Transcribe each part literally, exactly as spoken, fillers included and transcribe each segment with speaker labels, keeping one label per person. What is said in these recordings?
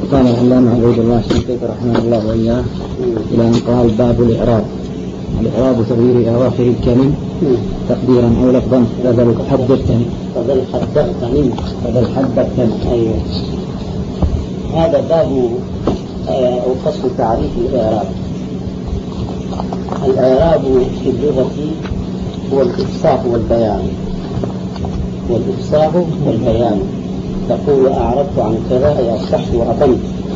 Speaker 1: قال العلامة عبيد الله الشنقيطي رحمه الله وإياه إلى أن قال باب الإعراب. الإعراب تغيير أواخر الكلم تقديرا أو لفظا. فذل حدثتني
Speaker 2: فذل حدثتني
Speaker 1: فذل حدثتني
Speaker 2: أيوه. هذا باب أو قسم تعريف الإعراب. الإعراب في اللغة هو الإفصاح والبيان، والإفصاح والبيان. تقول أعرضت عن كذا أي أصحت وأبنت.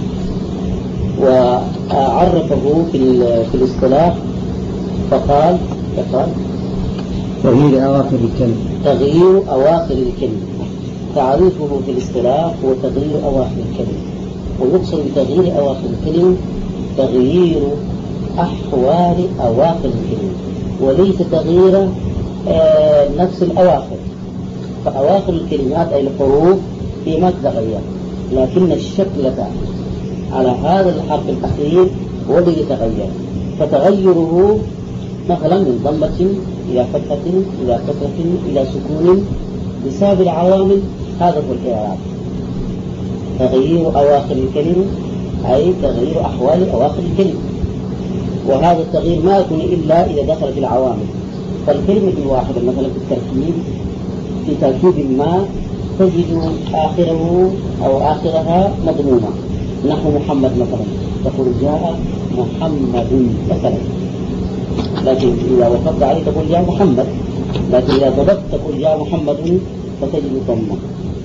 Speaker 2: وعرفه في في الاصطلاح فقال فقال
Speaker 1: تغيير أواخر الكلم
Speaker 2: تغيير أواخر الكلم. تعريفه في الاصطلاح هو تغيير أواخر الكلم، ويقصد بتغيير أواخر الكلم تغيير أحوال أواخر الكلم، وليس تغيير آه نفس الأواخر. فأواخر الكلمات أي الحروف هي ما تتغير، لكن الشكل على هذا الحرف الأخير هو الذي يتغير. فتغيره مثلا من ضمة إلى فتحة إلى كسرة إلى سكون بسبب العوامل، هذا هو الإعراب. تغيير أواخر الكلمة أي تغيير أحوال أواخر الكلمة، وهذا التغيير ما يكون إلا إذا دخلت العوامل. فالكلمة الواحدة مثلا في التركيب في تركيب ما تجد آخره أو آخرها مضمومة، نحو محمد مثلا تقول جاء محمد مثلا، لكن إذا وقفت عليه تقول جاء محمد، لكن إذا ضبطت تقول جاء محمد فتجد الضمة.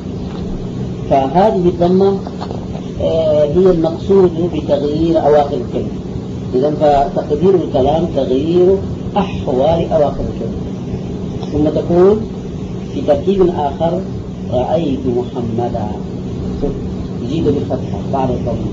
Speaker 2: فهذه الضمة آه هي المقصود بتغيير أواخر الكلمة. إذن فتقدير الكلام تغيير أحوال أواخر الكلمة. ثم تقول في تركيب آخر رأيت محمدا، يجيد بالفتحة بعد الضمة.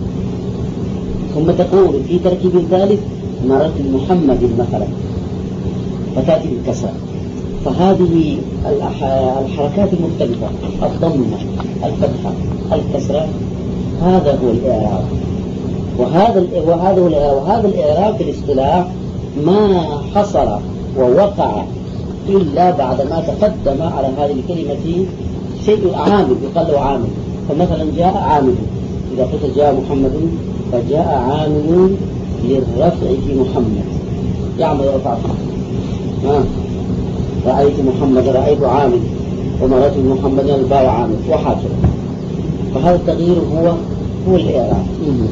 Speaker 2: ثم تقول في تركيب ثالث مررت بمحمد مثلا فتأتي بالكسر. فهذه الحركات المختلفة، الضمة، الفتحة، الكسرة، هذا هو الإعراب. وهذا وهذا هو الإعراب. وهذا الإعراب في الاصطلاح ما حصل ووقع إلا بعدما تقدم على هذه الكلمة شيء عامل يقال له عامل. فمثلا جاء عامل، إذا قلت جاء محمد فجاء عامل للرفع في محمد يعمل رفعه. ها رأيت محمد رأيت عامل، ومرأت محمد الباء عامل وحاجة. فهذا التغيير هو هو الإعراب.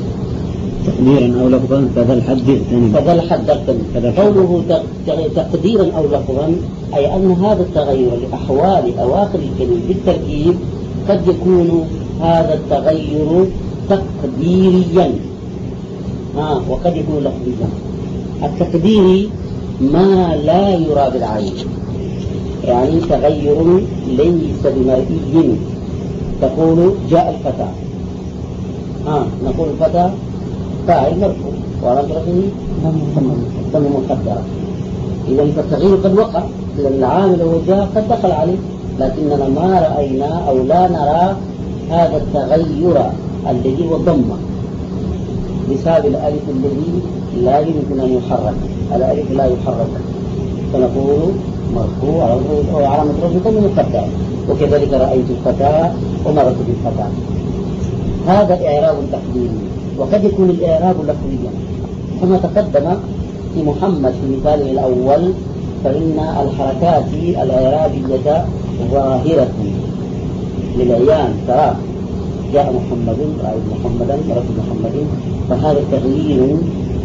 Speaker 1: تقديرا أو لفظا فذا الحدثتني
Speaker 2: فذا الحدثتني. قوله تقديرا أو لفظا أي أن هذا التغير لأحوال أواخر الكلمة بالتركيب قد يكون هذا التغير تقديريا ها وقد يكون لفظيا. التقديري ما لا يرى بالعين، يعني تغير ليس بمرئي. تقول جاء الفتى، ها نقول الفتى فاعل مرفوع ورجله ضم مقدرة. إذا فالتغيير قد وقع، لأن العامل هو جاء قد دخل عليه، لكننا ما رأينا أو لا نرى هذا التغير الذي هو الضمة بسبب الألف الذي لا يمكن أن يحرك. الألف لا يحرك، فنقول مرفوع وعلامة رفعه ضم مقدرة. وكذلك رأيت الفتى ومررت بالفتى. هذا إعراب تقديري. وقد يكون الإعراب لفظيا كما تقدم في محمد في مثاله الأول، فإن الحركات الإعرابية ظاهرة للعيان ترى جاء محمد رأيت محمدا مررت بمحمد. فهذا التغيير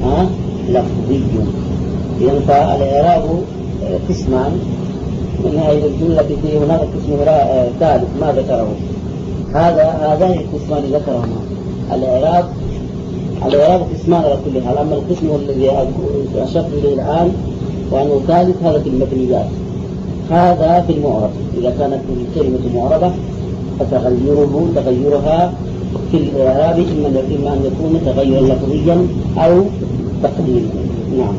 Speaker 2: لفظي. إذن فالإعراب قسمان، من هذه الجملة في هناك قسم ثالث ما ذكره. هذا هذان القسمان ذكرهما. الإعراب الإعراب قسمان على كل حال. أما القسم الذي أشرت إليه الآن وأنه ثالث هذا في المبنيات، هذا في المعرب. إذا كانت الكلمة معربة فتغيره تغيرها في الإعراب إما أن يكون تغيرا لفظيا أو تقديريا. نعم.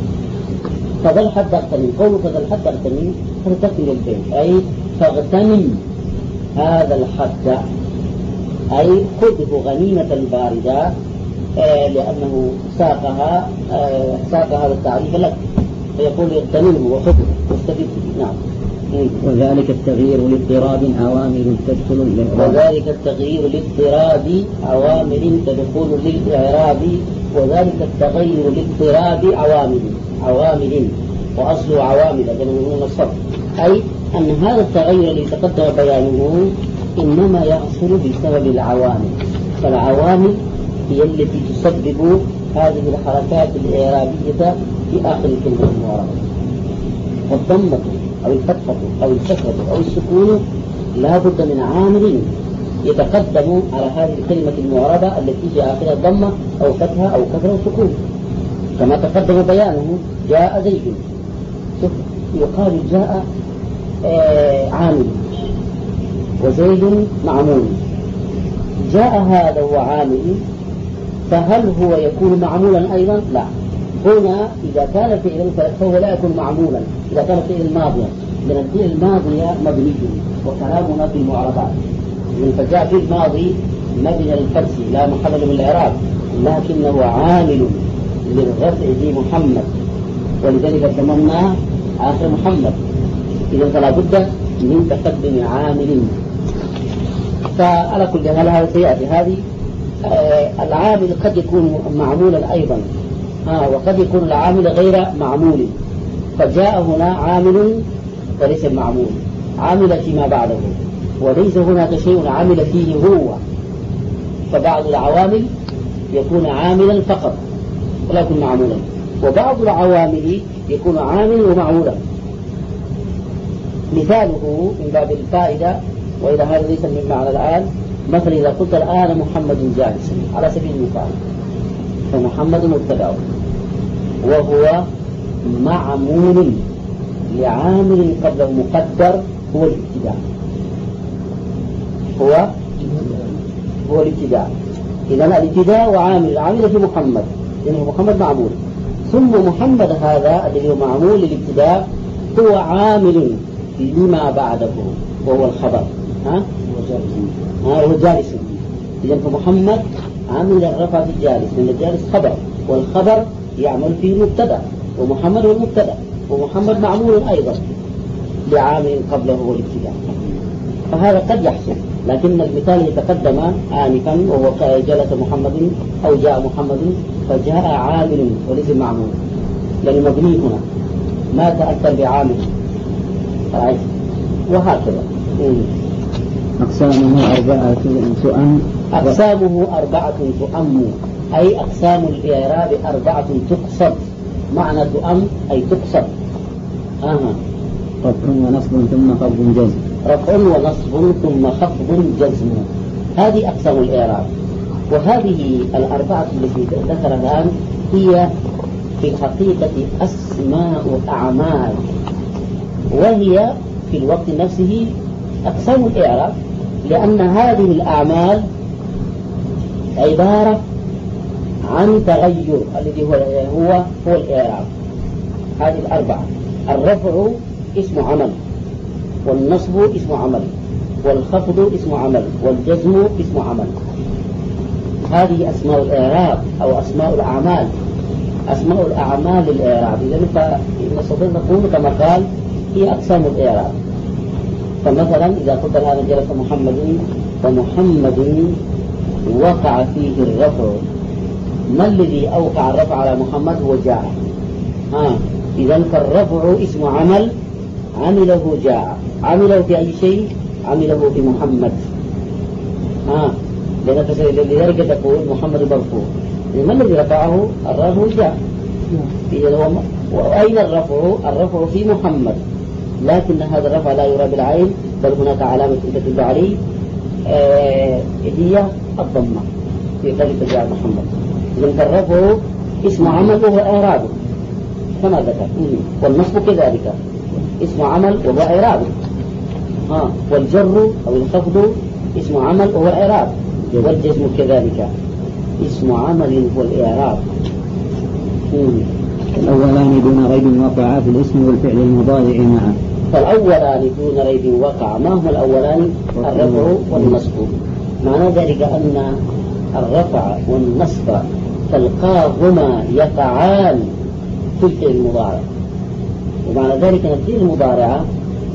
Speaker 2: فذا الحد اغتنم. قوله فذا الحد اغتنم فتكمل البيت أي فاغتنم هذا الحد، أي خذه غنيمة باردة، آه لأنه ساقها آه ساق هذا التعريف لك، فيقول اغتنمه وخذه واستفيد به. نعم.
Speaker 1: وذلك التغيير لاضطراب عوامل تدخل للإعراب
Speaker 2: وذلك التغيير لاضطراب عوامل تدخل للإعراب وذلك التغير لاضطراب عوامل عوامل وأصل عوامل من الصرف، أي أن هذا التغير الذي تقدم بيانه إنما يحصل بسبب العوامل، فالعوامل هي التي تسبب هذه الحركات الإعرابية في آخر الكلمة المعربة. والضمة أو الفتحة أو الكسرة أو السكون لا بد من عامل يتقدم على هذه الكلمة المعربة التي في آخرها ضمة أو فتحة أو كسرة أو سكون، كما تقدم بيانه جاء زيد، يقال جاء آه عامل وزيد معمول. جاء هذا هو عامل، فهل هو يكون معمولا أيضا؟ لا. هنا إذا كان فعلا فهو لا يكون معمولا إذا كان فعل ماضيا، لأن الفعل الماضي مبني وكلامنا في المعربات، فجاء في الماضي مبني للفتح لا محل من الإعراب، لكنه عامل للرفع في محمد، ولذلك ضمناه آخر محمد، إذا فلا بد من تقدم عامل. فعلى كل حال هذا سيأتي. هذه آه العامل قد يكون معمولا أيضا، آه وقد يكون العامل غير معمول، فجاء هنا عامل وليس معمول، عامل فيما بعده، وليس هناك شيء عامل فيه هو. فبعض العوامل يكون عاملا فقط ولا يكون معمولا، وبعض العوامل يكون عامل ومعمولا. مثاله من باب الفائدة، وإذا هذا ليس من معنى الآن، مثلا إذا قلت الآن محمد جالس على سبيل المثال، فمحمد مبتدأ وهو معمول لعامل قبله مقدر هو الابتداء، هو هو الابتداء. إذا الابتداء وعامل العامل في محمد، لأنه محمد معمول، ثم محمد هذا الذي هو معمول للابتداء هو عامل لما بعده وهو الخبر، ها هو جالس. إذا فمحمد عامل الرفع في الجالس، لأن الجالس خبر، والخبر يعمل فيه المبتدأ، ومحمد هو المبتدأ، ومحمد معمول أيضا لعامل قبله هو الابتداء. فهذا قد يحصل، لكن المثال يتقدم آنفا وهو جلس محمد أو جاء محمد، فجاء عامل وليس معمول، لأن مبني هنا ما تأثر بعامل، وهكذا.
Speaker 1: أقسامه أربعة تؤم
Speaker 2: أقسامه أربعة تؤم، أي أقسام الإعراب أربعة تقصد. معنى تؤم أي تقصد. آه.
Speaker 1: رفع ونصب ثم خفض جزم.
Speaker 2: رفع ونصب ثم خفض جزم، هذه أقسام الإعراب. وهذه الأربعة التي ذكر الآن هي في الحقيقة أسماء أعمال، وهي في الوقت نفسه أقسام الإعراب، لأن هذه الأعمال عبارة عن تغير الذي هو هو هو الإعراب. هذه الأربعة: الرفع اسم عمل، والنصب اسم عمل، والخفض اسم عمل، والجزم اسم عمل. هذه أسماء الإعراب أو أسماء الأعمال، أسماء الأعمال للإعراب. إذن فنستطيع نقول كما قال هي أقسام الإعراب. فمثلا إذا قلت الآن جلس محمد، فمحمد وقع فيه الرفع. ما الذي أوقع الرفع على محمد؟ هو جاء. آه. إذن فالرفع اسم عمل عمله جاء. عمله في أي شيء؟ عمله في محمد. آه. لذلك تقول محمد مرفوع. ما الذي رفعه؟ الرفع جاء. وأين الرفع؟ الرفع في محمد، لكن هذا الرفع لا يرى بالعين، بل هناك علامة تدل عليه آه هي الضمة في قوله جاء محمد. إذن فالرفع اسم عمل وهو إعرابه كما ذكر، والنصب كذلك اسم عمل وهو إعرابه. آه. والجر أو الخفض اسم عمل وهو إعراب، والجزم كذلك اسم عمل هو الإعراب.
Speaker 1: الأولان دون ريب وقع في الاسم والفعل المضارع معا.
Speaker 2: فالأولان دون ريب وقع. ما هو الأولان؟ الرفع والنصب. معنى ذلك أن الرفع والنصب تلقاهما يقعان في الفعل المضارع، ومعنى ذلك أن الفعل المضارع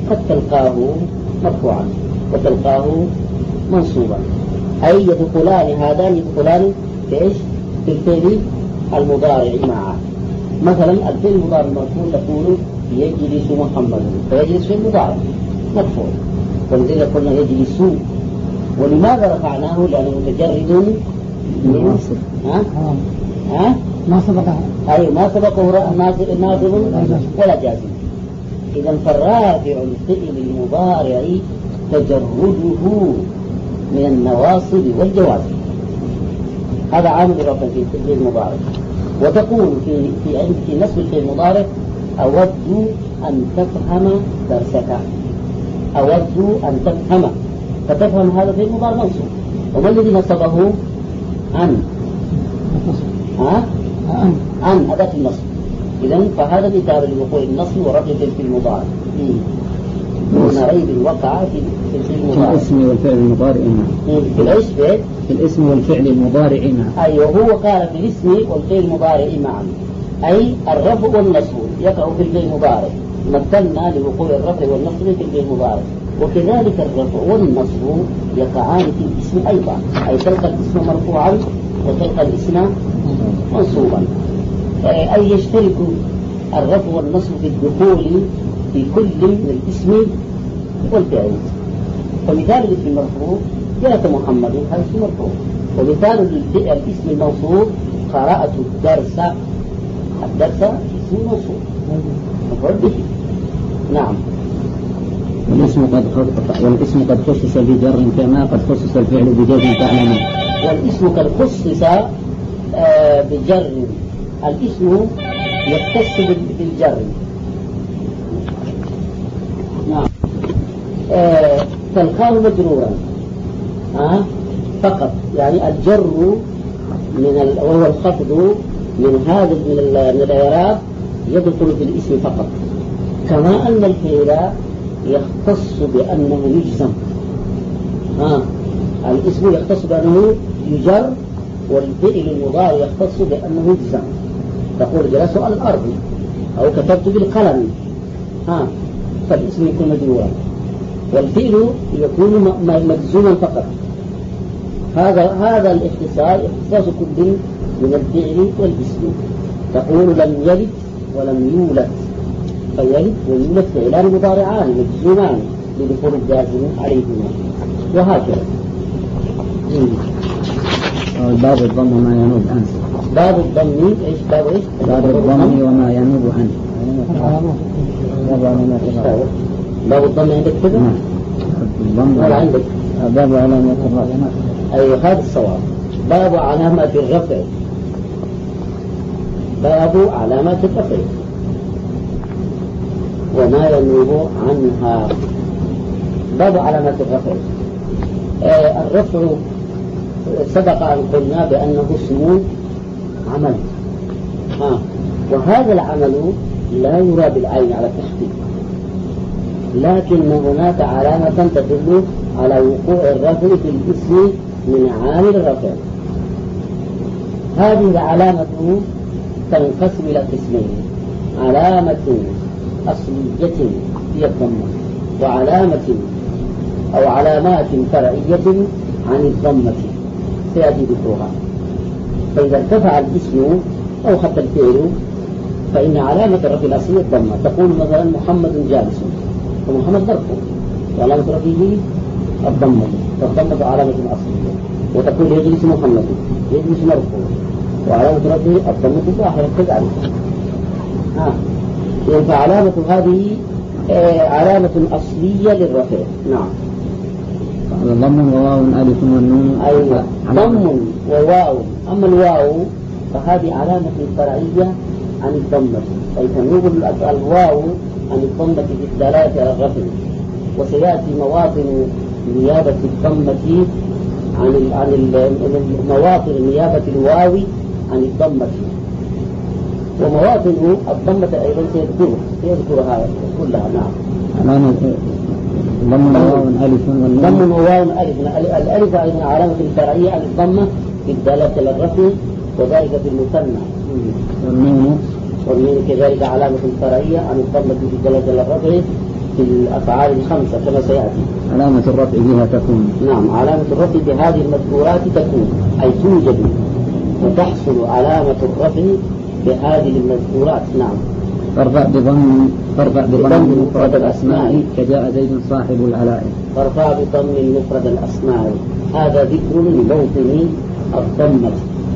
Speaker 2: قد تلقاه مرفوعا وتلقاه منصوبا، أي يدخلان هذان يدخلان في إيش؟ في الفعل المضارع معا. مثلا الفعل المضارع المرفوع يقول يجلس محمد، فيجلس في المضارع مرفوع، ولذلك قلنا يجلس. ولماذا رفعناه؟ لأنه متجرد من ها؟ ها؟
Speaker 3: ما سبقه
Speaker 2: أي ما سبقه ناصب ولا جازم. إذا فالرافع الفعل المضارع تجرده من النواصب والجوازم، هذا عامل الرفع في الفعل المضارع. وتقول في في في نصب الفعل المضارع أود أن تفهم درسك، أود أن تفهم، فتفهم هذا الفعل المضارع منصوب. وما الذي نصبه؟ عن ها؟ عن عن أداة النصب. إذن فهذا مثال لوقوع النصب ورفع في المضارع دون ريب وقع في في المضارع.
Speaker 1: في الاسم والفعل المضارع معا.
Speaker 2: في الإيش في
Speaker 1: في الاسم والفعل المضارع معا.
Speaker 2: أيوه، هو قال في الاسم والفعل المضارع معا، أي الرفع والنصب يقع في الفعل المضارع. مثلنا لوقوع الرفع والنصب في الفعل المضارع، وكذلك الرفع والنصب يقعان في الاسم أيضا، أي تلقى الاسم مرفوعا وتلقى الاسم منصوبا، أي يشترك الرفع والنصب في الدخول في كل من الاسم والفعل. فمثال الاسم المرفوع جاء محمد، هذا اسم مرفوع. ومثال الاسم الموصول قرأت الدرس، الدرس اسم موصول مفعول به. نعم.
Speaker 1: والاسم قد والاسم قد خصص بجر كما قد خصص الفعل بجر تعلم.
Speaker 2: والاسم قد خصص آه بجر، الاسم يختص بالجر. نعم. آه تلقاه مجرورا آه فقط، يعني الجر من وهو الخفض من هذا من من الإعراب يدخل في الاسم فقط. كما أن الفعل يختص بأنه يجزم، ها آه. الاسم يختص بأنه يجر، والفعل المضارع يختص بأنه يجزم. تقول جلست على الأرض أو كتبت بالقلم، ها آه. فالاسم يكون مجرورا والفعل يكون مجزوما فقط. هذا هذا الاختصاص اختصاص كل من الفعل والاسم. تقول لم يلد ولم يولد، فيلد ويولد فعلان مضارعان مجزومان لدخول الجازم عليهما، وهكذا.
Speaker 1: باب الضم وما ينوب عنه.
Speaker 2: باب الضم ايش؟ باب ايش؟
Speaker 1: باب الضم وما ينوب عنه.
Speaker 2: باب الضم عندك كذا؟
Speaker 1: نعم. الضم
Speaker 2: ولا عندك؟
Speaker 1: باب علامة الرفع.
Speaker 2: أي هذا الصواب. باب علامة الرفع، باب علامة الرفع وما ينوب عنها. باب علامة الرفع. آه الرفع سبق أن قلنا بأنه اسم عمل، آه. وهذا العمل لا يرى بالعين على التحقيق، لكن هناك علامة تدل على وقوع الرفع في الاسم من عامل الرفع. هذه العلامة تنقسم إلى قسمين: علامة أصلية هي الضمة، وعلامة أو علامات فرعية عن الضمة سيأتي ذكرها. فإذا ارتفع الاسم أو حتى الفعل فإن علامة الرفع الأصلية الضمة. تقول مثلا محمد جالس، فمحمد مرفوع وعلامة رفعه الضمة، فالضمة علامة أصلية. وتقول يجلس محمد، يجلس مرفوع وعلامة رفعه الضمة ظاهرة كذلك. ها يعني فعلامة هذه آه علامة أصلية للرفع. نعم.
Speaker 1: ضم وواو ألف والنون.
Speaker 2: أيوة، ضم وواو. أما الواو فهذه علامة فرعية عن الضمة، أي تنوب الواو عن الضمة في الدلالة على الرفع. وسيأتي مواطن نيابة الضمة عن عن مواطن نيابة الواو عن الضمة، ومواطن الضمة أيضا سيذكرها سيذكرها كلها. نعم.
Speaker 1: علامة ضم وواو ألف والنون.
Speaker 2: ضم وواو ألف. الألف أيضا علامة فرعية عن الضمة في الدلالة على الرفع، وذلك في المثنى.
Speaker 1: والنون
Speaker 2: والنون كذلك علامة فرعية عن الضمة في الدلالة على الرفع، في الأفعال الخمسة كما سيأتي.
Speaker 1: علامة الرفع بها تكون.
Speaker 2: نعم، علامة الرفع بهذه المذكورات تكون، أي توجد وتحصل علامة الرفع بهذه المذكورات. نعم.
Speaker 1: فارفع بضم فارفع بضم مفرد الأسماء كجاء زيد صاحب العلائق.
Speaker 2: فارفع بضم مفرد الأسماء، هذا ذكر لموطن الضمة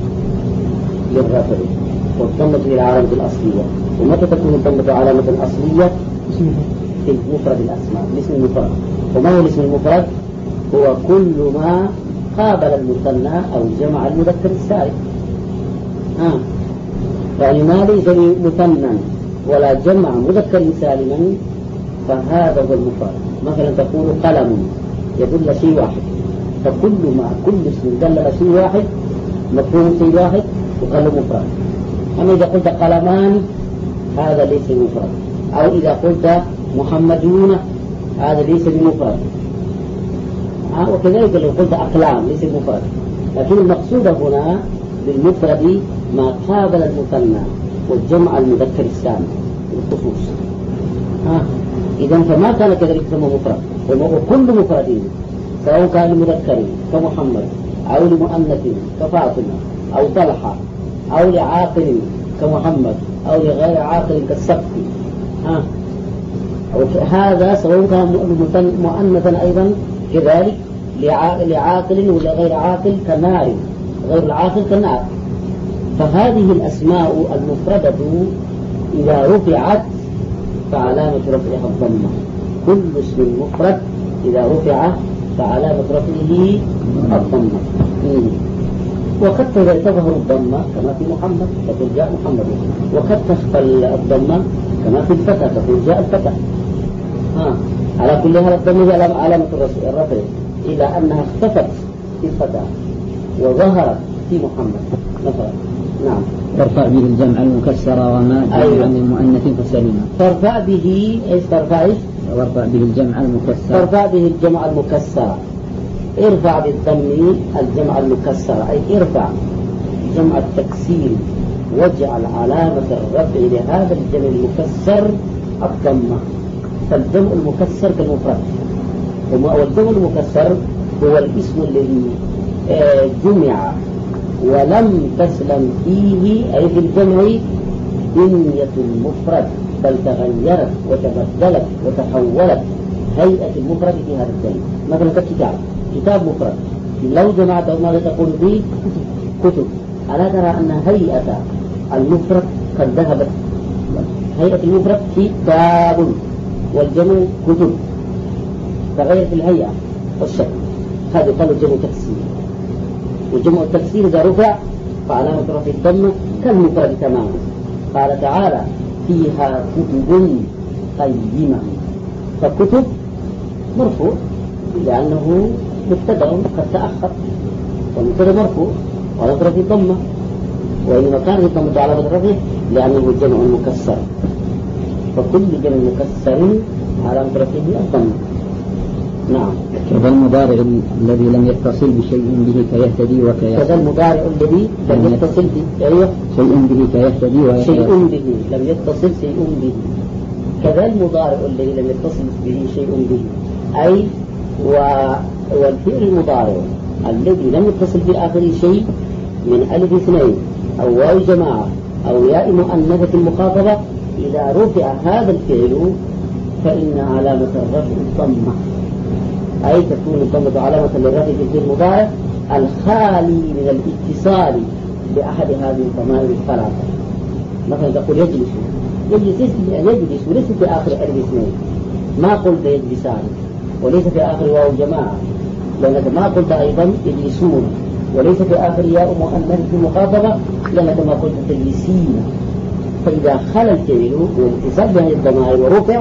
Speaker 2: للرفع، والضمة هي العلامة الأصلية. ومتى تكون الضمة علامة الأصلية؟ في مفرد الأسماء، الاسم المفرد. وما هو الاسم المفرد؟ هو كل ما قابل المثنى أو جمع المذكر السالم. آه. يعني ما ليس مثنى ولا جمع مذكر سالما فهذا هو المفرد. مثلا تقول قلم يدل شيء واحد، فكل ما كل اسم دل شيء واحد مفهوم شيء واحد يقال مفرد. أما إذا قلت قلمان هذا ليس مفرد، أو إذا قلت محمدون هذا ليس بمفرد. آه وكذلك لو قلت أقلام ليس بمفرد. لكن المقصود هنا بالمفرد ما قابل المثنى والجمع المذكر السالم بالخصوص. آه. إذا فما كان كذلك يسمى مفرد، وكل مفرد سواء كان لمذكر كمحمد أو لمؤنث كفاطمة أو طلحة أو لعاقل كمحمد أو لغير عاقل كالسبتي. آه. هذا سواء كان مؤنثا أيضا كذلك لعاقل ولغير عاقل كنار، غير العاقل كالنار. فهذه الأسماء المفردة إذا رفعت فعلامة رفعها الضمة. كل اسم مفرد إذا رفع فعلامة رفعه الضمة. وقد تظهر الضمة كما في محمد تقول جاء محمد، وقد تخفى الضمة كما في الفتى تقول جاء الفتى. ها. على كل هذا الضمة هي علامة الرفع إلى أنها اختفت في الفتى وظهرت في محمد مثلا. نعم.
Speaker 1: ترفع به الجمع المكسر وما جمع أيوة. من مؤنث فسليما.
Speaker 2: ترفع به ايش ترفع ايش؟
Speaker 1: ترفع به الجمع المكسر.
Speaker 2: ترفع به الجمع المكسر. ارفع بالضم الجمع المكسر، أي ارفع جمع التكسير واجعل علامة الرفع لهذا الجمع المكسر الضمة. فالجمع المكسر كالمفرد، والجمع المكسر هو الاسم الذي جمع ولم تسلم فيه أي في الجمع بنية المفرد، بل تغيرت وتبدلت وتحولت هيئة المفرد في هذا الجمع. مثلا كالكتاب، كتاب مفرد لو جمعته ماذا تقول فيه؟ كتب. ألا ترى أن هيئة المفرد قد ذهبت؟ هيئة المفرد كتاب والجمع كتب، تغيرت الهيئة والشكل. هذا يقال الجمع تكسير. وجمع التكسير إذا رفع فعلامة رفع الضمة كالمفرد تماما. قال تعالى فيها كتب قيمة، فكتب مرفوع لأنه مبتدأ قد تأخر، والمبتدأ مرفوع وعلامة رفع الضمة. وإنما كان الضمة علامة الرفع لأنه الجمع المكسر، فكل جمع مكسر علامة رفعه الضمة. نعم.
Speaker 1: كذا المضارع الذي لم يتصل بشيء به كيهتدي وكيهتدي.
Speaker 2: كذا المضارع الذي لم يتصل به أيوه
Speaker 1: شيء به كيهتدي ويهتدي.
Speaker 2: شيء به لم يتصل شيء به. كذا المضارع الذي لم يتصل به شيء به، أي و... والفعل المضارع الذي لم يتصل بآخر شيء من ألف اثنين أو واو جماعة أو ياء مؤنثة المخاطبة، إذا رفع هذا الفعل فإن علامة الرفع الضمة، أي تكون الضمة علامة للرفع في الفعل المضارع الخالي من الاتصال بأحد هذه الضمائر الثلاثة. مثلا تقول يجلس، يجلس يجلس وليس في آخر ألف اثنين، ما قلت يجلسان، وليس في آخر واو جماعة، لأنك ما قلت أيضا يجلسون، وليس في آخر ياء مؤنث المخاطبة، لأنك ما قلت تجلسين. فإذا خلى الفعل والاتصال بهذه الضمائر ورفع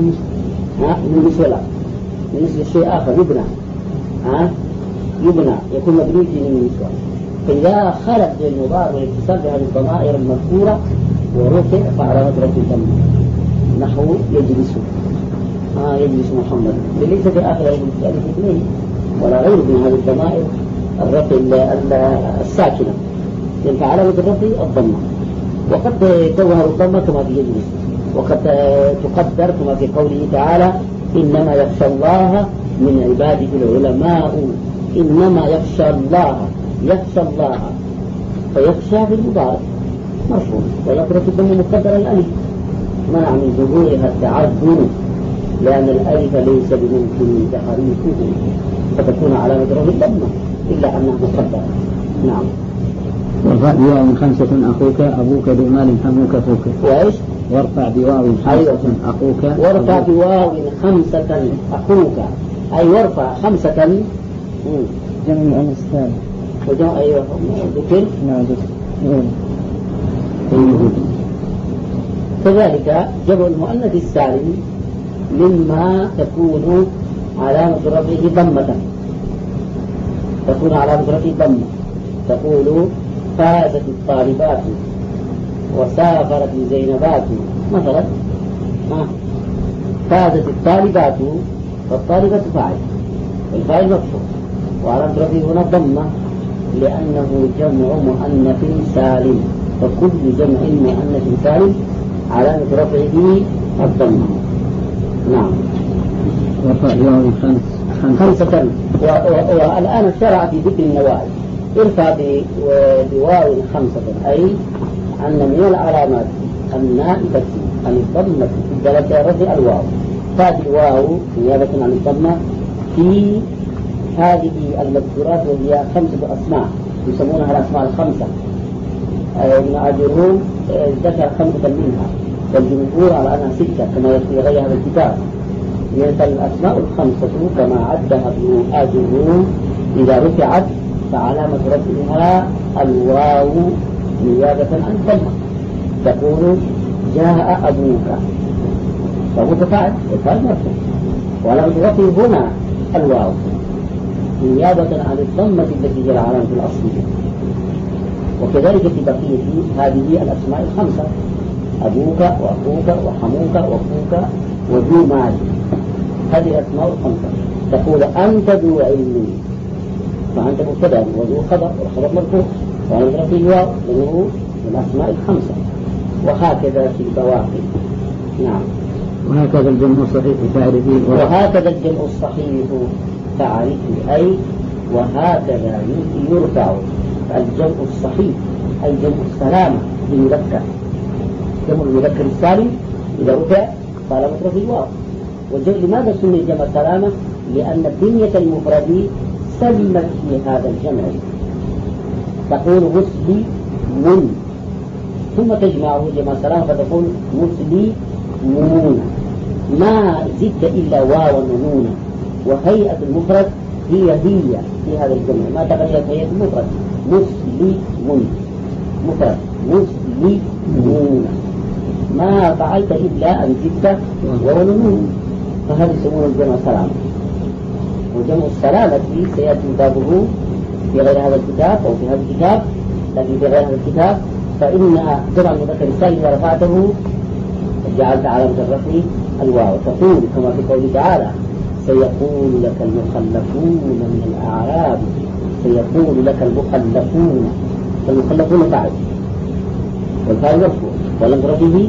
Speaker 2: بالنسبة له بالنسبة لشيء آخر يبنى ها يبنى يكون مبني في النسبة. فإذا خلت المضارع والاتصال بهذه الضمائر المذكورة ورفع فعلامة رفع الضمة، نحو يجلس ها يجلس محمد، ليس في آخر الألف اثنين ولا غيره من هذه الضمائر الرفع الساكنة، لأن فعلامة الرفع الضمة. وقد تظهر الضمة كما في يجلس، وقد تقدر كما في قوله تعالى إنما يخشى الله من عباده العلماء. إنما يخشى الله، يخشى الله، فيخشى بالمضارع مرفوع ويقرأ الضم مقدر الألف منع من ظهورها التعذر لأن الألف ليس بممكن تحريفه فتكون علامة رفعه الضمة إلا أنها مقدرة. نعم.
Speaker 1: وارفع بواو خمسة أخوك أبوك ذو مال حموك فوك.
Speaker 2: وإيش؟
Speaker 1: وارفع بواو خمسة أيوة. أخوك.
Speaker 2: وارفع بواو خمسة أخوك أي وارفع خمسة
Speaker 1: جمع المؤنث السالم.
Speaker 2: وجمع أيوة ذكر.
Speaker 1: نعم ذكر.
Speaker 2: كذلك جمع المؤنث السالم مما تكون علامة رفعه ضمة، تكون علامة رفعه ضمة. تقول فازت الطالبات وسافرت الزينبات مثلا. فازت الطالبات والطالبة فاعل والفاعل مرفوع وعلامة رفعه هنا ضمة لأنه جمع مؤنث سالم، فكل جمع مؤنث سالم علامة رفعه الضمة. نعم.
Speaker 1: وارفع بواو
Speaker 2: خمسة. والآن شرع في ذكر النواعي. ارفع بواو خمسة أي أن من العلامات النائبة عن الضمة في الدلالة رفع الواو. تأتي الواو نيابة عن الضمة في هذه المذكورات وهي خمسة أسماء يسمونها الأسماء الخمسة. ابن عجروم ذكر خمسة منها والجمهور على أنها ستة كما يذكر غير هذا الكتاب. مثل الأسماء الخمسة كما عدها ابن عجروم إذا رفعت فعلامة رفعها الواو نيابة عن الضمة. تقول جاء أبوك فأبوك فاعل والفاعل مرفوع وعلامة رفعه هنا الواو نيابة عن الضمة التي هي علامة الأصل. وكذلك في بقية هذه الأسماء الخمسة أبوك وأخوك وحموك وأخوك وذو مال، هذه الأسماء الخمسة. تقول أنت ذو علم فأنت مبتدأ وذو خبر والخبر مرفوع وعلامة رفعه الواو لأنه من الأسماء الخمسة. وهكذا في البواقي. نعم.
Speaker 1: وهكذا الجمع الصحيح تعرفه.
Speaker 2: وهكذا الجمع الصحيح تعرفه أي وهكذا يرفع الجمع الصحيح أي جمع السلامة للمذكر. جمع المذكر السالم إذا رفع فعلامة رفعه الواو. لماذا سمي جمع السلامة؟ لأن بنية المفرد سلمت في هذا الجمع. تقول مسلمون ثم تجمعه جمع السلامة فتقول مسلمون ما زدت إلا واو ونونا. وهيئة المفرد هي هي في هذا الجمع ما تغيرت هيئة المفرد. مسلمون مفرد مسلمون ما فعلت إلا أن زدت واو ونون، فهذا يسمونه الجمع السلامة. وجمع السلامة سيأتي بابه في غير هذا الكتاب أو في هذا الكتاب، لكن في غير هذا الكتاب فإن جمع المذكر السالم إذا رفعته جعلت علامة الرفع الواو. تقول كما في قوله تعالى سيقول لك المخلفون من الأعراب، سيقول لك المخلفون، المخلفون فاعل والفاعل مرفوع ولم رفعه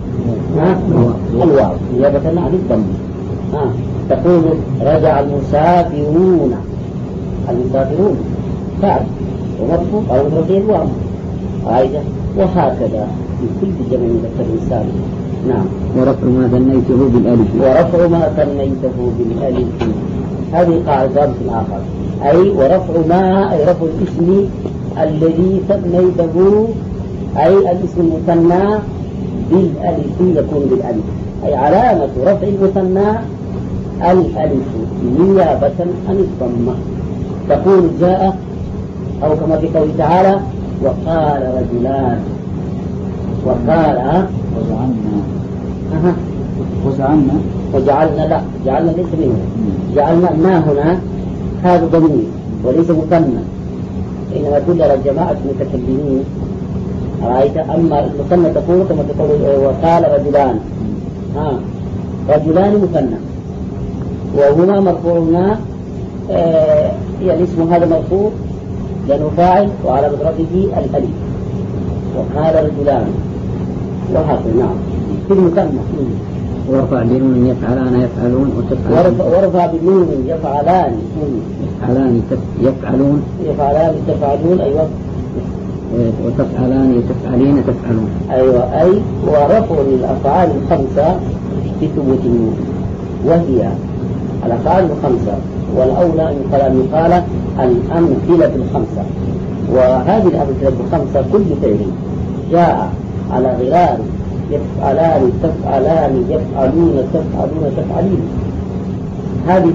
Speaker 2: الواو نيابة عن الضم. تقول رجع المسافرون، المسافرون فاعل ومرفوع ولم رفعه الواو عايزة. وهكذا في كل جمع مذكر سالم. نعم.
Speaker 1: ورفع ما ثنيته بالألف.
Speaker 2: ورفع ما ثنيته بالألف هذه قاعدة آخر أي ورفع ما أي رفع الاسم الذي ثنيته أي الاسم المثنى بالألف يكون بالألف أي علامة رفع المثنى الألف نيابة عن الضمة. تقول جاء أو كما في قوله تعالى وقال رجلان وقال
Speaker 1: وجعلنا
Speaker 2: أه.
Speaker 1: وجعلنا
Speaker 2: وجعلنا لا جعلنا ليس منه جعلنا ما هنا هذا ضمير وليس مثنى إنما كل جماعة متكلمين رأيت. أما المثنى تقول كما تقول وقال رجلان ها رجلان مثنى وهنا مرفوعنا آه يعني اسم هذا مرفوع لأنه فاعل وعلى مضربه الألف وقال رجلان وهكذا. نعم في المثنى
Speaker 1: ورفع بنون يفعلان يفعلون وتفعلان
Speaker 2: ورفع بنون يفعلان
Speaker 1: يفعلان يفعلون
Speaker 2: يفعلان تفعلون أيوة
Speaker 1: وتفعلان تفعلين تفعلون
Speaker 2: أيوة أي ورفع الأفعال الخمسة بثبوت النون وهي الأفعال الخمسة والأولى أن يقال قال الأمثلة الخمسة وهذه الأمثلة الخمسة كل فعل جاء على غرار يفعلان تفعلان يفعلون تفعلون تفعلين هذه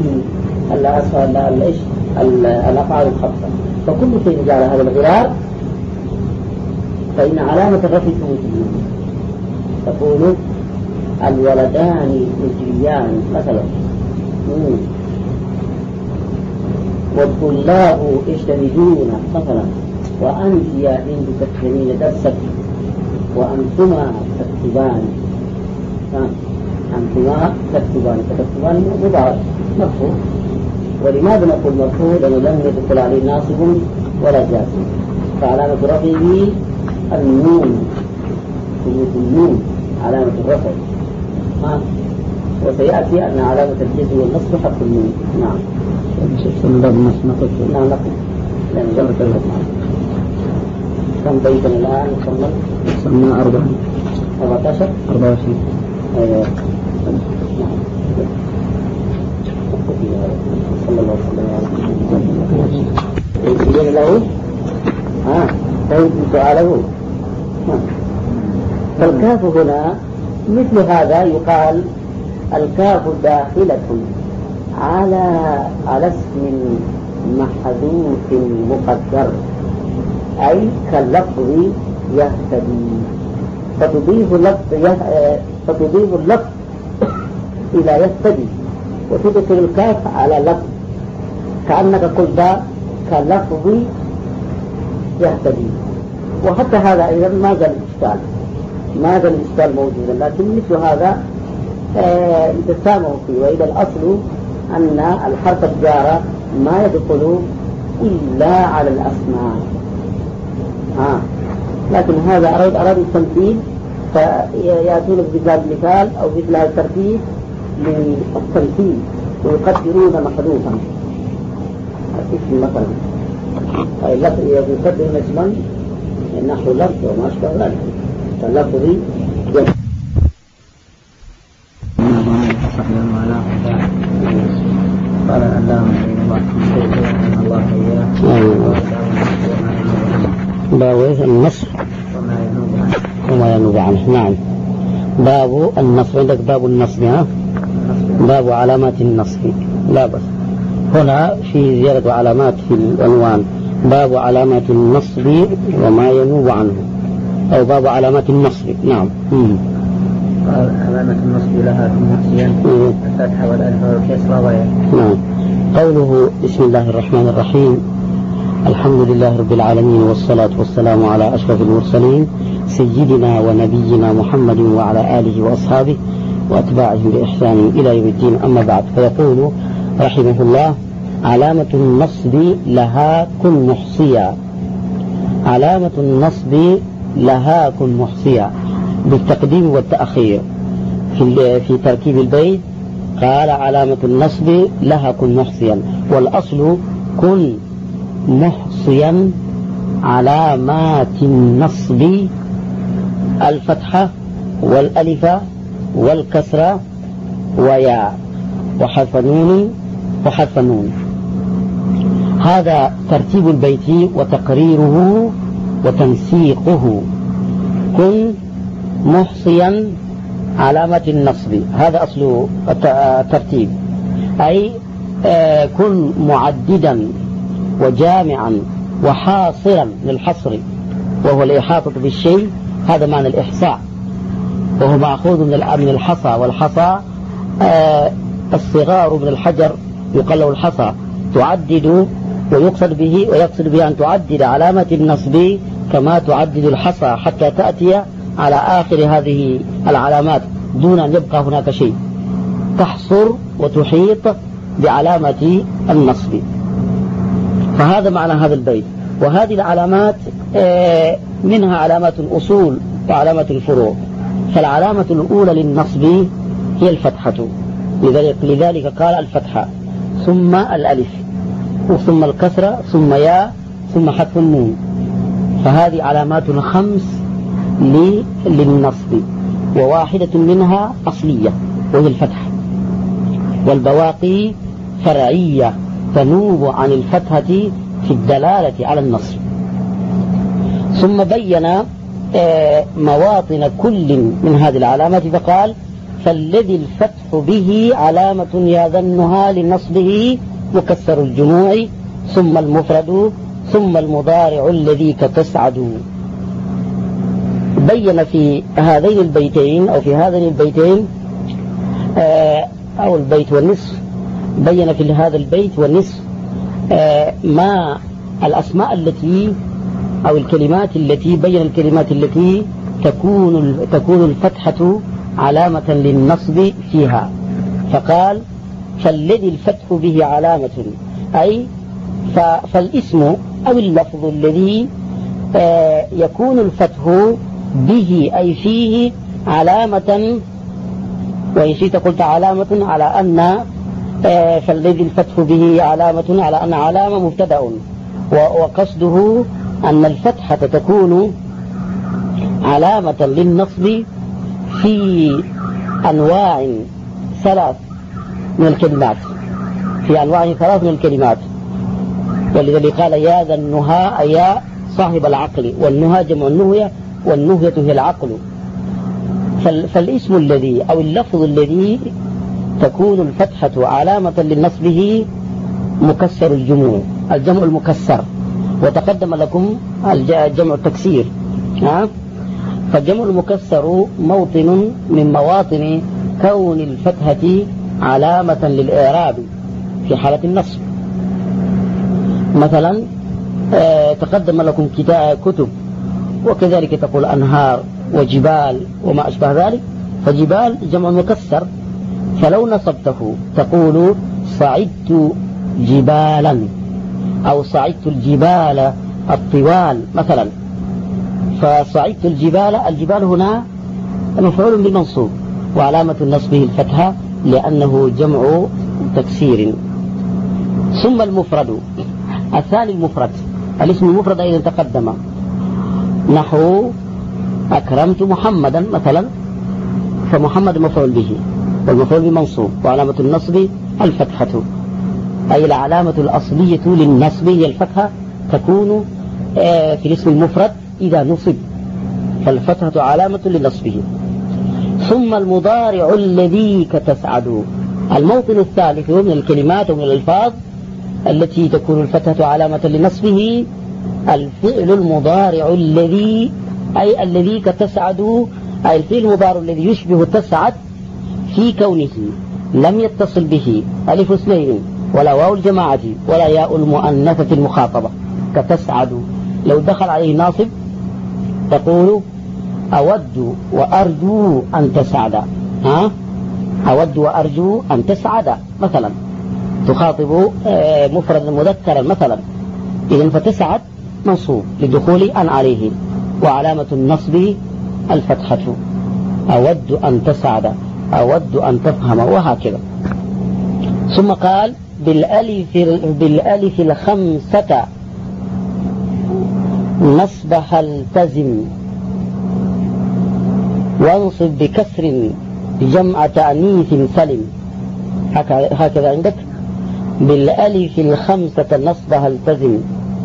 Speaker 2: الأفعال الخمسة فكل شيء جاء على هذا الغرار فإن علامة الرفع ثبوت النون تقول الولدان يجريان مثلا والطلاب يجتمعون مثلا وأنت يا هند تفهمين درسك وأنتما تكتبان أنتما تكتبان تكتبان مضارع مرفوع ولماذا نقول مرفوع؟ لأنه لم يدخل عليه ناصب ولا جازم فعلامة رفعه النون ثبوت النون علامة الرفع ها وسيأتي أن علامة الجزم والنصب حق النون نعم
Speaker 1: من باب النص نقول
Speaker 2: نعم نقول لأن جمعت النصب كم بيتا الآن وصلنا
Speaker 1: وصلنا أربعة
Speaker 2: أربعة عشر
Speaker 1: أربعة وعشرين
Speaker 2: أيوة صلى الله عليه وسلم له ها طيب سؤاله فالكاف هنا مثل هذا يقال الكاف داخلة على على اسم محذوف مقدر أي كاللفظ يهتدي فتضيف اللفظ فتضيف اللفظ إلى يهتدي وتدخل الكاف على لفظ كأنك قلت كاللفظ يهتدي وحتى هذا أيضا ما زال الإشكال ما زال الإشكال موجودا لكن مثل هذا يتسامح فيه وإذا الأصل أن الحرف الجارة ما يدخل إلا على الأسماء ها لكن هذا أراد أراد التمثيل فيأتون بمثال المثال أو مثل هذا الترتيب للتمثيل ويقدرون محذوفا اسم مثلا أي لفظ يقدرون اسما نحو لفظ وما أشبه ذلك فاللفظ جمع
Speaker 1: قال العلامة رحمه الله إياه
Speaker 2: باب النصر وما ينوب عنه نعم باب النصر عندك باب النصر ها باب علامات النصر لا بس هنا في زيادة علامات في العنوان باب علامات النصر وما ينوب عنه أو باب علامات النصر نعم
Speaker 1: قال علامة النصب لها محسيا الفتحة والألف والكسرة ويا
Speaker 2: نعم قوله بسم الله الرحمن الرحيم الحمد لله رب العالمين والصلاة والسلام على أشرف المرسلين سيدنا ونبينا محمد وعلى آله وأصحابه وأتباعهم بإحسان إلى يوم الدين أما بعد فيقول رحمه الله علامة النصب لها كن محصيا علامة النصب لها كن محصيا بالتقديم والتأخير في في تركيب البيت قال علامة النصب لها كن محصيا والأصل كن محصيا علامات النصب الفتحة والألف والكسرة وياء وحرف نون وحرف نون هذا ترتيب البيت وتقريره وتنسيقه كن محصيا علامة النصب هذا أصل الترتيب أي كن معددا وجامعا وحاصرا للحصر وهو الإحاطة بالشيء هذا معنى الإحصاء وهو مأخوذ من الحصى والحصى الصغار من الحجر يقال له الحصى تعدد ويقصد به ويقصد به أن تعدد علامة النصب كما تعدد الحصى حتى تأتي على آخر هذه العلامات دون أن يبقى هناك شيء تحصر وتحيط بعلامة النصب فهذا معنى هذا البيت وهذه العلامات منها علامات الأصول وعلامة الفروع فالعلامة الأولى للنصب هي الفتحة، لذلك, لذلك قال الفتحة ثم الألف ثم الكسرة ثم ياء ثم حذف النون. فهذه علامات خمس للنصب، وواحدة منها أصلية وهي الفتحة، والبواقي فرعية تنوب عن الفتحة في الدلالة على النصب. ثم بين مواطن كل من هذه العلامات فقال فالذي الفتح به علامة يظنها لنصبه مكسر الجموع ثم المفرد ثم المضارع الذي كتسعد. بين في هذين البيتين أو في هذين البيتين أو البيت والنصف، بين في هذا البيت والنصف ما الأسماء التي أو الكلمات التي بين الكلمات التي تكون تكون الفتحة علامة للنصب فيها. فقال فالذي الفتح به علامة، أي فالاسم أو اللفظ الذي يكون الفتح به أي فيه علامة، وإن شئت قلت علامة على أن فالذي الفتح به علامة على أن علامة مبتدأ، وقصده أن الفتحة تكون علامة للنصب في أنواع ثلاث من الكلمات، في أنواع ثلاث من الكلمات. ولذلك قال يا ذا النهى يا صاحب العقل، والنهى جمع النهية، والنهية هي العقل. فالاسم الذي أو اللفظ الذي تكون الفتحة علامة للنصبه مكسر الجموع، الجمع المكسر، وتقدم لكم الجمع التكسير. فالجمع المكسر موطن من مواطن كون الفتحة علامة للإعراب في حالة النصب. مثلا تقدم لكم كتب، وكذلك تقول أنهار وجبال وما أشبه ذلك، فجبال جمع مكسر، فلو نصبته تقول صعدت جبالا أو صعدت الجبال الطوال مثلا. فصعدت الجبال، الجبال هنا مفعول بالمنصوب وعلامة نصبه الفتحة لأنه جمع تكسير. ثم المفرد الثاني المفرد، الاسم المفرد أيضا تقدم، نحو أكرمت محمدا مثلا، فمحمد مفعول به والمفعول بمنصوب وعلامة النصب الفتحة، أي العلامة الأصلية للنصب هي الفتحة، تكون في الاسم المفرد إذا نصب، فالفتحة علامة لنصبه. ثم المضارع الذي كتسعد، الموطن الثالث من الكلمات ومن الألفاظ التي تكون الفتحة علامة لنصبه الفعل المضارع الذي، أي الذي كتسعد، أي الفعل المضارع الذي يشبه تسعد في كونه لم يتصل به ألف اثنين ولا واو الجماعة ولا ياء المؤنثة المخاطبة كتسعد. لو دخل عليه ناصب تقول أود وأرجو أن تسعد، ها أود وأرجو أن تسعد مثلا، تخاطب مفرد مذكرا مثلا، إذن فتسعد منصوب لدخول أن عليه وعلامة النصب الفتحة. أود أن تسعد، أود أن تفهم، وهكذا. ثم قال بالألف, بالألف الخمسة نصبح التزم وانصب بكسر جمع تأنيث سلم، هكذا عندك بالألف الخمسة نصبح التزم،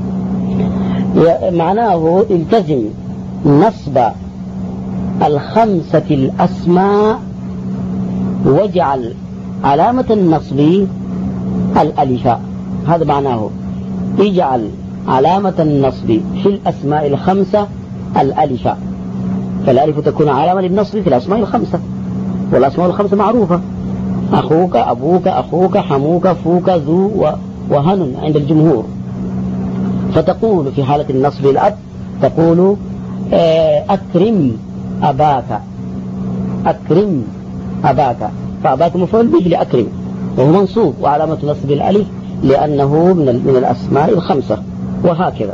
Speaker 2: معناه التزم نصب الخمسة الأسماء واجعل علامة النصب الألف، هذا معناه، اجعل علامة النصب في الأسماء الخمسة الألف، فالألف تكون علامة للنصب في الأسماء الخمسة، والأسماء الخمسة معروفة، أخوك أبوك أخوك حموك فوك ذو وهن عند الجمهور. فتقول في حالة النصب الأب تقول أكرم أباك، أكرم أباك، فأباك مفعول به لأكرم وهو منصوب وعلامة نصب الألف لأنه من من الأسماء الخمسة، وهكذا.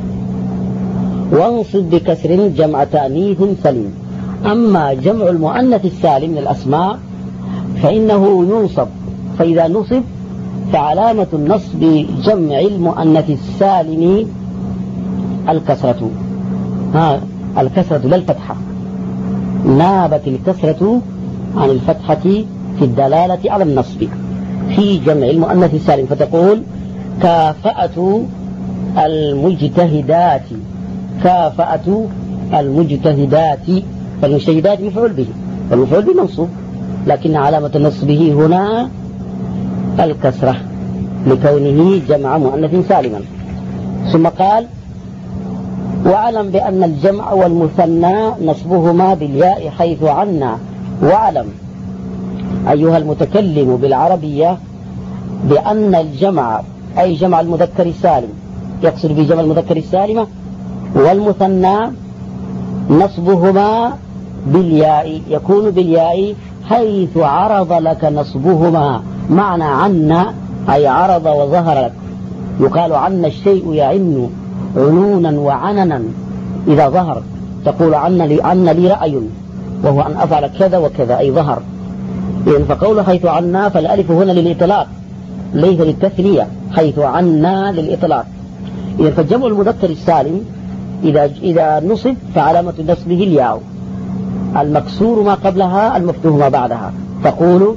Speaker 2: وانصب بكسر جمع تأنيث سليم. أما جمع المؤنث السالم من الأسماء فإنه ينصب، فإذا نصب فعلامة النصب جمع المؤنث السالم الكسرة، ها الكسرة لا الفتحة، نابت الكسرة عن الفتحة في الدلالة على النصب في جمع المؤنث السالم، فتقول كافأت المجتهدات، كافأت المجتهدات، فالمجتهدات مفعول به، والمفعول به منصوب، لكن علامة نصبه هنا الكسرة لكونه جمع مؤنث سالما. ثم قال واعلم بأن الجمع والمثنى نصبهما بالياء حيث عنا، واعلم أيها المتكلم بالعربية بأن الجمع أي جمع المذكر السالم، يقصد بجمع المذكر السالمة والمثنى نصبهما بالياء، يكون بالياء حيث عرض لك نصبهما، معنى عنا أي عرض وظهر لك، يقال عنا الشيء يعن عنونا وعننا إذا ظهر، تقول عنا لي, عنا لي رأي وهو أن أفعل كذا وكذا أي ظهر. إذن فقول حيث عنا فالألف هنا للإطلاق ليس للتثنية، حيث عنا للإطلاق. إذن فالجمع المذكر السالم إذا, إذا نصب فعلامة نصبه الياء، المكسور ما قبلها المفتوح ما بعدها، تقول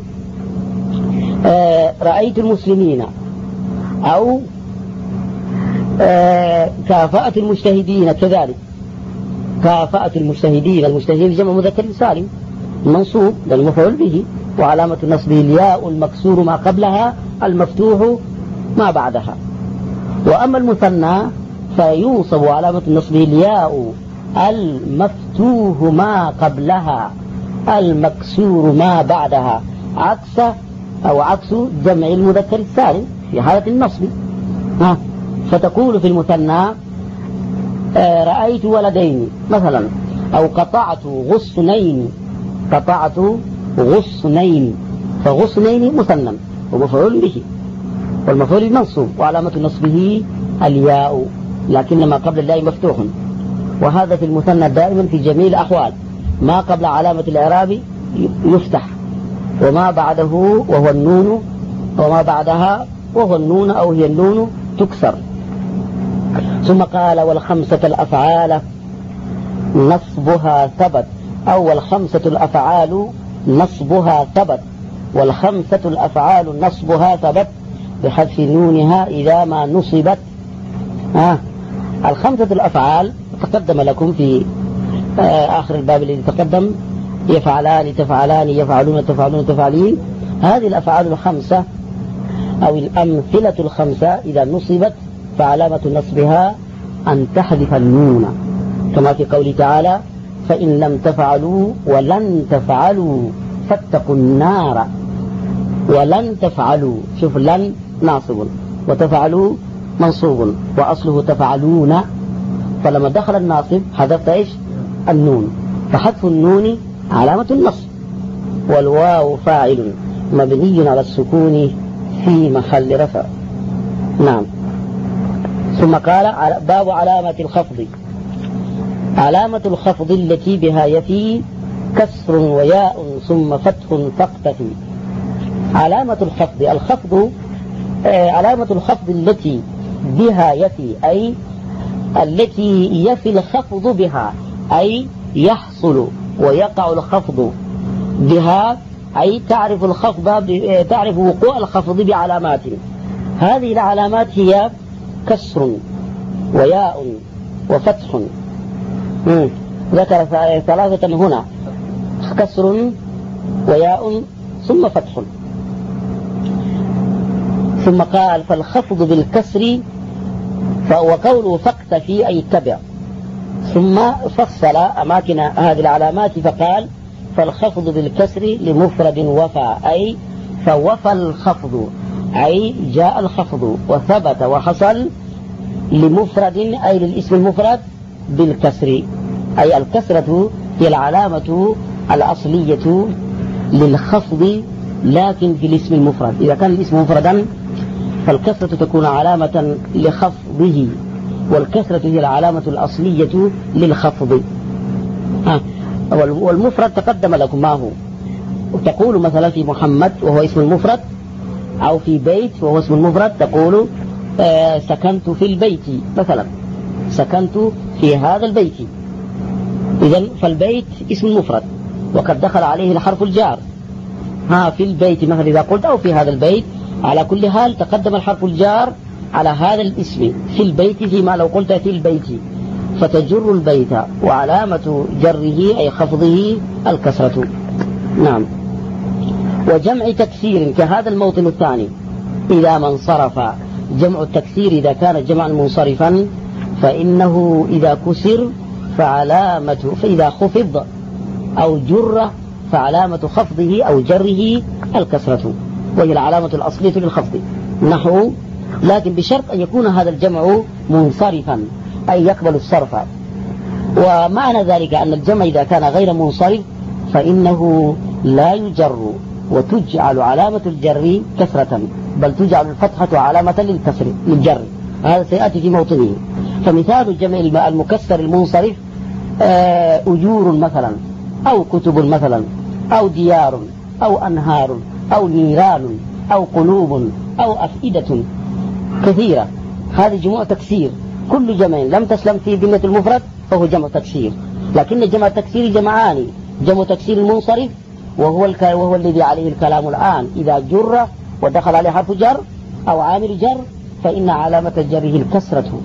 Speaker 2: آه رأيت المسلمين، أو آه كافأت المجتهدين، كذلك كافأت المجتهدين، المجتهدين جمع مذكر سالم منصوب للمفعول به، وعلامة نصبه الياء المكسور ما قبلها المفتوح ما بعدها. وأما المثنى فيوصب علامة نصبه الياء المفتوح ما قبلها المكسور ما بعدها، عكس أو عكس جمع المذكر السالم في حالة النصب. ها فتقول في المثنى آه رأيت ولدين مثلا، أو قطعت غصنين، قطعت غصنين، فغصنين مثنى ومفعول به، والمفعول منصوب وعلامة نصبه الياء، لكن ما قبل الياء مفتوح. وهذا في المثنى دائما في جميع الأحوال، ما قبل علامة الإعراب يفتح، وما بعده وهو النون، وما بعدها وهو النون أو هي النون تكسر. ثم قال والخمسة الأفعال نصبها ثبت، أو والخمسة الأفعال نصبها ثبت، والخمسة الأفعال نصبها ثبت بحذف نونها إذا ما نصبت. آه. الخمسة الأفعال تقدم لكم في آه آخر الباب الذي تقدم، يفعلان تفعلان يفعلون تفعلون تفعلين. هذه الأفعال الخمسة أو الأمثلة الخمسة إذا نصبت فعلامة نصبها أن تحذف النون، كما في قوله تعالى فإن لم تفعلوا ولن تفعلوا فاتقوا النار، ولن تفعلوا، شوف لن ناصب وتفعلوا منصوب وأصله تفعلون، فلما دخل الناصب حذفت إيش النون، فحذف النون علامة النصب. والواو فاعل مبني على السكون في محل رفع. نعم. ثم قال باب علامة الخفض، علامة الخفض التي بها يفي كسر وياء ثم فتح تقتفي. علامة الخفض، الخفض آه علامة الخفض التي بها يفي، أي التي يفي الخفض بها، أي يحصل ويقع الخفض بها، أي تعرف الخفض تعرف وقوع الخفض بعلامات. هذه العلامات هي كسر وياء وفتح. مم. ذكر ثلاثة هنا، كسر وياء ثم فتح. ثم قال فالخفض بالكسر وقوله فاقتفي أي اتبع. ثم فصل أماكن هذه العلامات فقال فالخفض بالكسر لمفرد وفى، أي فوفى الخفض، أي جاء الخفض وثبت وحصل لمفرد أي للاسم المفرد بالكسر، أي الكسرة هي العلامة الأصلية للخفض لكن في الاسم المفرد. إذا كان الاسم مفردا فالكسرة تكون علامة لخفضه، والكسرة هي العلامة الأصلية للخفض. والمفرد تقدم لكم ما هو، تقول مثلا في محمد وهو اسم المفرد، أو في بيت وهو اسم المفرد تقول آه سكنت في البيت مثلا، سكنت في هذا البيت. إذن فالبيت اسم المفرد وقد دخل عليه الحرف الجار. ها في البيت مثلا إذا قلت أو في هذا البيت، على كل حال تقدم الحرف الجار على هذا الاسم في البيت، فيما لو قلت في البيت فتجر البيت وعلامة جره أي خفضه الكسرة. نعم. وجمع تكسير كهذا الموطن الثاني إذا ما انصرف، جمع التكسير إذا كان جمعا منصرفا فإنه إذا كسر فعلامة، فإذا خفض أو جر فعلامة خفضه أو جره الكسرة، وهي العلامة الأصلية للخفض. نحو لكن بشرط أن يكون هذا الجمع منصرفا أي يقبل الصرف. ومعنى ذلك أن الجمع إذا كان غير منصرف فإنه لا يجر وتجعل علامة الجر كسرة، بل تجعل الفتحة علامة للكسر للجر. هذا سيأتي في موطنه. فمثال الجمع المكسر المنصرف أجور مثلا، أو كتب مثلا، أو ديار، أو أنهار، أو نيران، أو قلوب، أو أفئدة كثيرة. هذه جموع تكسير. كل جمع لم تسلم في ذمة المفرد فهو جمع تكسير. لكن جمع التكسير جمعان: جمع تكسير المنصرف وهو, الك... وهو الذي عليه الكلام الآن، إذا جر ودخل عليه حرف جر أو عامل جر فإن علامة جره الكسرة.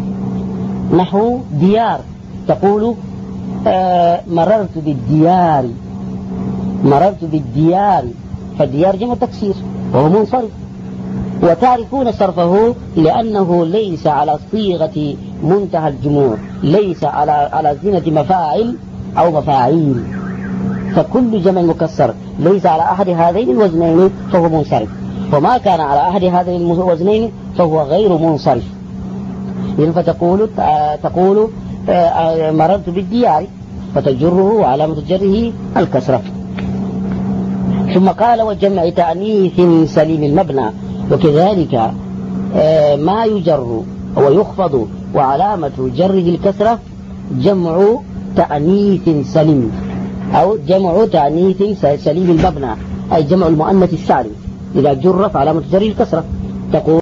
Speaker 2: نحو ديار تقول آه مررت بالديار، مررت بالديار، فالديار جمع تكسير وهو منصرف. وتعرفون صرفه لأنه ليس على صيغة منتهى الجموع، ليس على على زينة مفاعل أو مفاعيل. فكل جمع مكسر ليس على أحد هذين الوزنين فهو منصرف، وما كان على أحد هذين الوزنين فهو غير منصرف. فتقول تقول مررت بالديار فتجره وعلامة جره الكسرة. ثم قال: وجمع تأنيث سليم المبنى، وكذلك ما يجر ويخفض وعلامة جره الكسرة جمع تأنيث سليم، أو جمع تأنيث سليم المبنى أي جمع المؤنث السالم، إذا جر فعلامة جره الكسرة. تقول